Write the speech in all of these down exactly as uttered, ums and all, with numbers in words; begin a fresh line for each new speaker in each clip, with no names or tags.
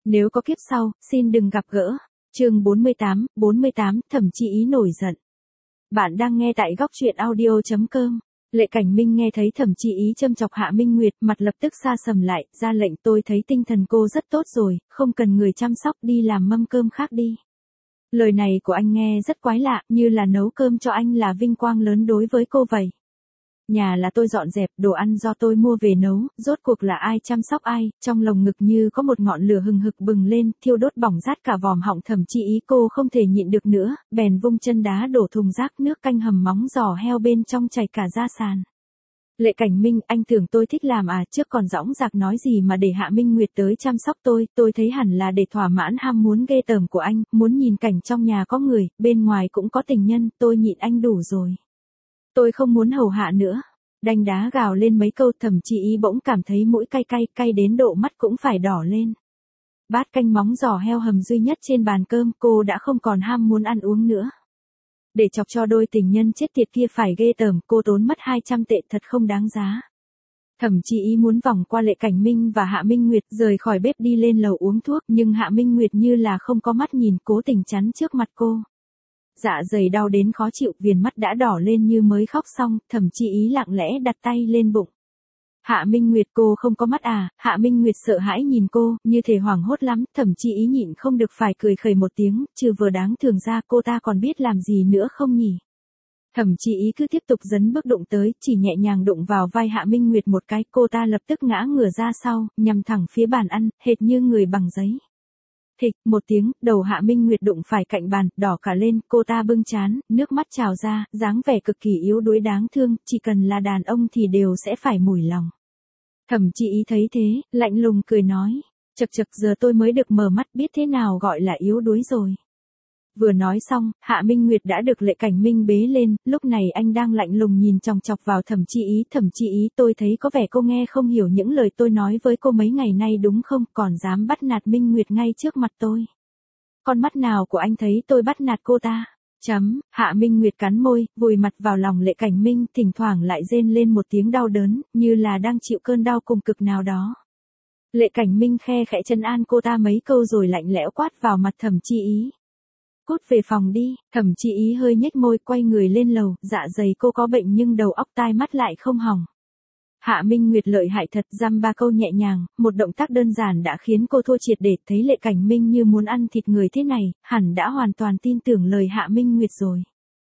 Nếu có kiếp sau, xin đừng gặp gỡ. Chương bốn mươi tám, bốn mươi tám, Thẩm Chi Ý nổi giận. Bạn đang nghe tại góc truyện audio chấm com. Lệ Cảnh Minh nghe thấy Thẩm Chi Ý châm chọc Hạ Minh Nguyệt, mặt lập tức sa sầm lại, ra lệnh tôi thấy tinh thần cô rất tốt rồi, không cần người chăm sóc, đi làm mâm cơm khác đi. Lời này của anh nghe rất quái lạ, như là nấu cơm cho anh là vinh quang lớn đối với cô vậy. Nhà là tôi dọn dẹp, đồ ăn do tôi mua về nấu, rốt cuộc là ai chăm sóc ai, trong lồng ngực như có một ngọn lửa hừng hực bừng lên, thiêu đốt bỏng rát cả vòm họng. Thẩm Chi Ý cô không thể nhịn được nữa, bèn vung chân đá đổ thùng rác, nước canh hầm móng giò heo bên trong chảy cả ra sàn. Lệ Cảnh Minh, anh tưởng tôi thích làm à, trước còn dõng dạc nói gì mà để Hạ Minh Nguyệt tới chăm sóc tôi, tôi thấy hẳn là để thỏa mãn ham muốn ghê tởm của anh, muốn nhìn cảnh trong nhà có người, bên ngoài cũng có tình nhân, tôi nhịn anh đủ rồi. Tôi không muốn hầu hạ nữa. Đanh đá gào lên mấy câu. Thẩm Chi Ý bỗng cảm thấy mũi cay cay, cay đến độ mắt cũng phải đỏ lên. Bát canh móng giò heo hầm duy nhất trên bàn cơm, cô đã không còn ham muốn ăn uống nữa. Để chọc cho đôi tình nhân chết tiệt kia phải ghê tởm, cô tốn mất hai trăm tệ thật không đáng giá. Thẩm Chi Ý muốn vòng qua Lệ Cảnh Minh và Hạ Minh Nguyệt rời khỏi bếp đi lên lầu uống thuốc, nhưng Hạ Minh Nguyệt như là không có mắt nhìn, cố tình chắn trước mặt cô. Dạ dày đau đến khó chịu, viền mắt đã đỏ lên như mới khóc xong. Thẩm Chi Ý lặng lẽ đặt tay lên bụng. Hạ Minh Nguyệt, cô không có mắt à? Hạ Minh Nguyệt sợ hãi nhìn cô, như thể hoảng hốt lắm. Thẩm Chi Ý nhịn không được phải cười khẩy một tiếng, trừ vừa đáng thường ra cô ta còn biết làm gì nữa không nhỉ? Thẩm Chi Ý cứ tiếp tục dấn bước đụng tới, chỉ nhẹ nhàng đụng vào vai Hạ Minh Nguyệt một cái, cô ta lập tức ngã ngửa ra sau, nhằm thẳng phía bàn ăn, hệt như người bằng giấy. Thịch, một tiếng, đầu Hạ Minh Nguyệt đụng phải cạnh bàn, đỏ cả lên, cô ta bưng trán, nước mắt trào ra, dáng vẻ cực kỳ yếu đuối đáng thương, chỉ cần là đàn ông thì đều sẽ phải mủi lòng. Thẩm Chi Ý thấy thế, lạnh lùng cười nói, chậc chậc, giờ tôi mới được mở mắt, biết thế nào gọi là yếu đuối rồi. Vừa nói xong, Hạ Minh Nguyệt đã được Lệ Cảnh Minh bế lên, lúc này anh đang lạnh lùng nhìn chòng chọc vào Thẩm Chi Ý. Thẩm Chi Ý, tôi thấy có vẻ cô nghe không hiểu những lời tôi nói với cô mấy ngày nay đúng không, còn dám bắt nạt Minh Nguyệt ngay trước mặt tôi. Con mắt nào của anh thấy tôi bắt nạt cô ta? Chấm, Hạ Minh Nguyệt cắn môi, vùi mặt vào lòng Lệ Cảnh Minh, thỉnh thoảng lại rên lên một tiếng đau đớn, như là đang chịu cơn đau cùng cực nào đó. Lệ Cảnh Minh khe khẽ trấn an cô ta mấy câu rồi lạnh lẽo quát vào mặt Thẩm Chi Ý. Cút về phòng đi. Thẩm Chi Ý hơi nhếch môi, quay người lên lầu, dạ dày cô có bệnh nhưng đầu óc tai mắt lại không hỏng. Hạ Minh Nguyệt lợi hại thật, dăm ba câu nhẹ nhàng, một động tác đơn giản đã khiến cô thua triệt để. Thấy Lệ Cảnh Minh như muốn ăn thịt người thế này, hẳn đã hoàn toàn tin tưởng lời Hạ Minh Nguyệt rồi.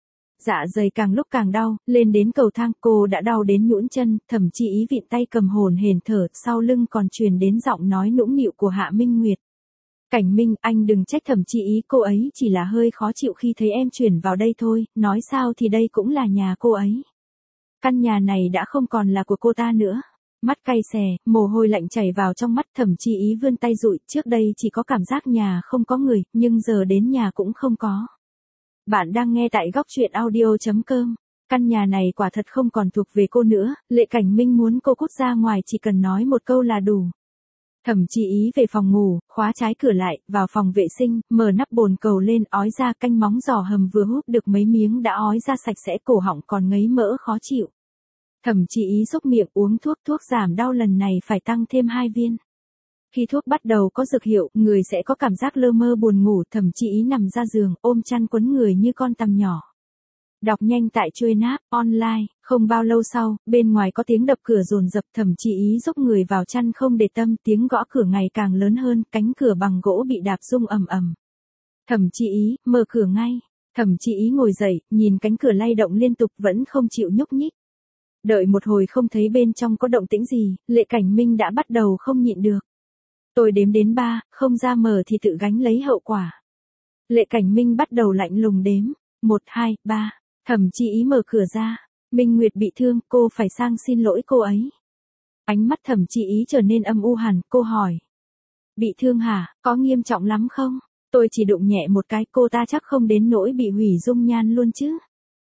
Dạ dày càng lúc càng đau, lên đến cầu thang cô đã đau đến nhũn chân. Thẩm Chi Ý vịn tay cầm hồn hển thở, sau lưng còn truyền đến giọng nói nũng nịu của Hạ Minh Nguyệt. Cảnh Minh, anh đừng trách Thẩm Chi Ý, cô ấy chỉ là hơi khó chịu khi thấy em chuyển vào đây thôi, nói sao thì đây cũng là nhà cô ấy. Căn nhà này đã không còn là của cô ta nữa. Mắt cay xè, mồ hôi lạnh chảy vào trong mắt. Thẩm Chi Ý vươn tay dụi, trước đây chỉ có cảm giác nhà không có người, nhưng giờ đến nhà cũng không có. Bạn đang nghe tại góc truyện audio chấm com. Căn nhà này quả thật không còn thuộc về cô nữa, Lệ Cảnh Minh muốn cô cút ra ngoài chỉ cần nói một câu là đủ. Thẩm Chi Ý về phòng ngủ, khóa trái cửa lại, vào phòng vệ sinh, mở nắp bồn cầu lên, ói ra canh móng giò hầm vừa húp được mấy miếng đã ói ra sạch sẽ, cổ họng còn ngấy mỡ khó chịu. Thẩm Chi Ý xúc miệng uống thuốc, thuốc giảm đau lần này phải tăng thêm hai viên. Khi thuốc bắt đầu có dược hiệu, người sẽ có cảm giác lơ mơ buồn ngủ. Thẩm Chi Ý nằm ra giường, ôm chăn quấn người như con tằm nhỏ. Đọc nhanh tại Chuôi Náp online. Không bao lâu sau, bên ngoài có tiếng đập cửa dồn dập. Thẩm Chi Ý dốc người vào chăn không để tâm, tiếng gõ cửa ngày càng lớn hơn, cánh cửa bằng gỗ bị đạp rung ầm ầm. Thẩm Chi Ý, mở cửa ngay. Thẩm Chi Ý ngồi dậy, nhìn cánh cửa lay động liên tục vẫn không chịu nhúc nhích. Đợi một hồi không thấy bên trong có động tĩnh gì, Lệ Cảnh Minh đã bắt đầu không nhịn được. Tôi đếm đến ba, không ra mở thì tự gánh lấy hậu quả. Lệ Cảnh Minh bắt đầu lạnh lùng đếm. Một, hai, ba. Thẩm Chi Ý mở cửa ra. Minh Nguyệt bị thương, cô phải sang xin lỗi cô ấy. Ánh mắt Thẩm Chi Ý trở nên âm u hẳn, cô hỏi. Bị thương hả, có nghiêm trọng lắm không? Tôi chỉ đụng nhẹ một cái, cô ta chắc không đến nỗi bị hủy dung nhan luôn chứ?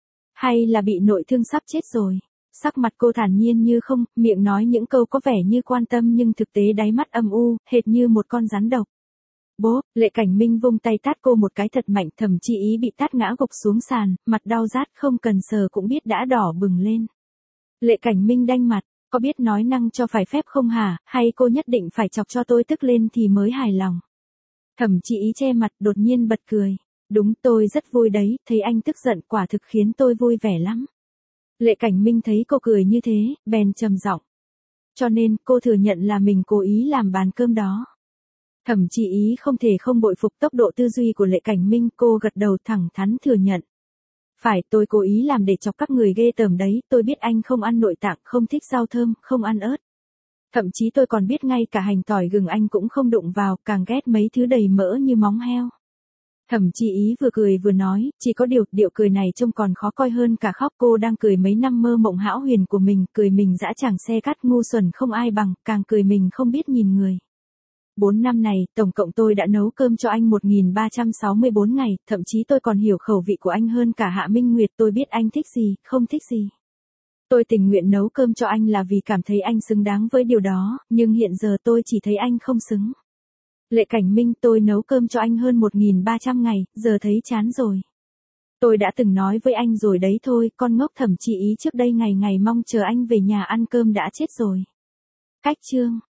Hay là bị nội thương sắp chết rồi? Sắc mặt cô thản nhiên như không, miệng nói những câu có vẻ như quan tâm nhưng thực tế đáy mắt âm u, hệt như một con rắn độc. Bố, Lệ Cảnh Minh vung tay tát cô một cái thật mạnh. Thẩm Chi Ý bị tát ngã gục xuống sàn, mặt đau rát không cần sờ cũng biết đã đỏ bừng lên. Lệ Cảnh Minh đanh mặt, có biết nói năng cho phải phép không hả, hay cô nhất định phải chọc cho tôi tức lên thì mới hài lòng. Thẩm Chi Ý che mặt đột nhiên bật cười. Đúng, tôi rất vui đấy, thấy anh tức giận quả thực khiến tôi vui vẻ lắm. Lệ Cảnh Minh thấy cô cười như thế, bèn trầm giọng. Cho nên, cô thừa nhận là mình cố ý làm bàn cơm đó. Thẩm Chi Ý không thể không bội phục tốc độ tư duy của Lệ Cảnh Minh, cô gật đầu thẳng thắn thừa nhận. Phải, tôi cố ý làm để chọc các người ghê tởm đấy, tôi biết anh không ăn nội tạng, không thích rau thơm, không ăn ớt. Thậm chí tôi còn biết ngay cả hành tỏi gừng anh cũng không đụng vào, càng ghét mấy thứ đầy mỡ như móng heo. Thẩm Chi Ý vừa cười vừa nói, chỉ có điều, điệu cười này trông còn khó coi hơn cả khóc, cô đang cười mấy năm mơ mộng hão huyền của mình, cười mình dã tràng xe cát ngu xuẩn không ai bằng, càng cười mình không biết nhìn người. Bốn năm này, tổng cộng tôi đã nấu cơm cho anh một nghìn ba trăm sáu mươi bốn ngày, thậm chí tôi còn hiểu khẩu vị của anh hơn cả Hạ Minh Nguyệt, tôi biết anh thích gì, không thích gì. Tôi tình nguyện nấu cơm cho anh là vì cảm thấy anh xứng đáng với điều đó, nhưng hiện giờ tôi chỉ thấy anh không xứng. Lệ Cảnh Minh, tôi nấu cơm cho anh hơn một nghìn ba trăm ngày, giờ thấy chán rồi. Tôi đã từng nói với anh rồi đấy thôi, con ngốc Thẩm Chi Ý trước đây ngày ngày mong chờ anh về nhà ăn cơm đã chết rồi. Cách chương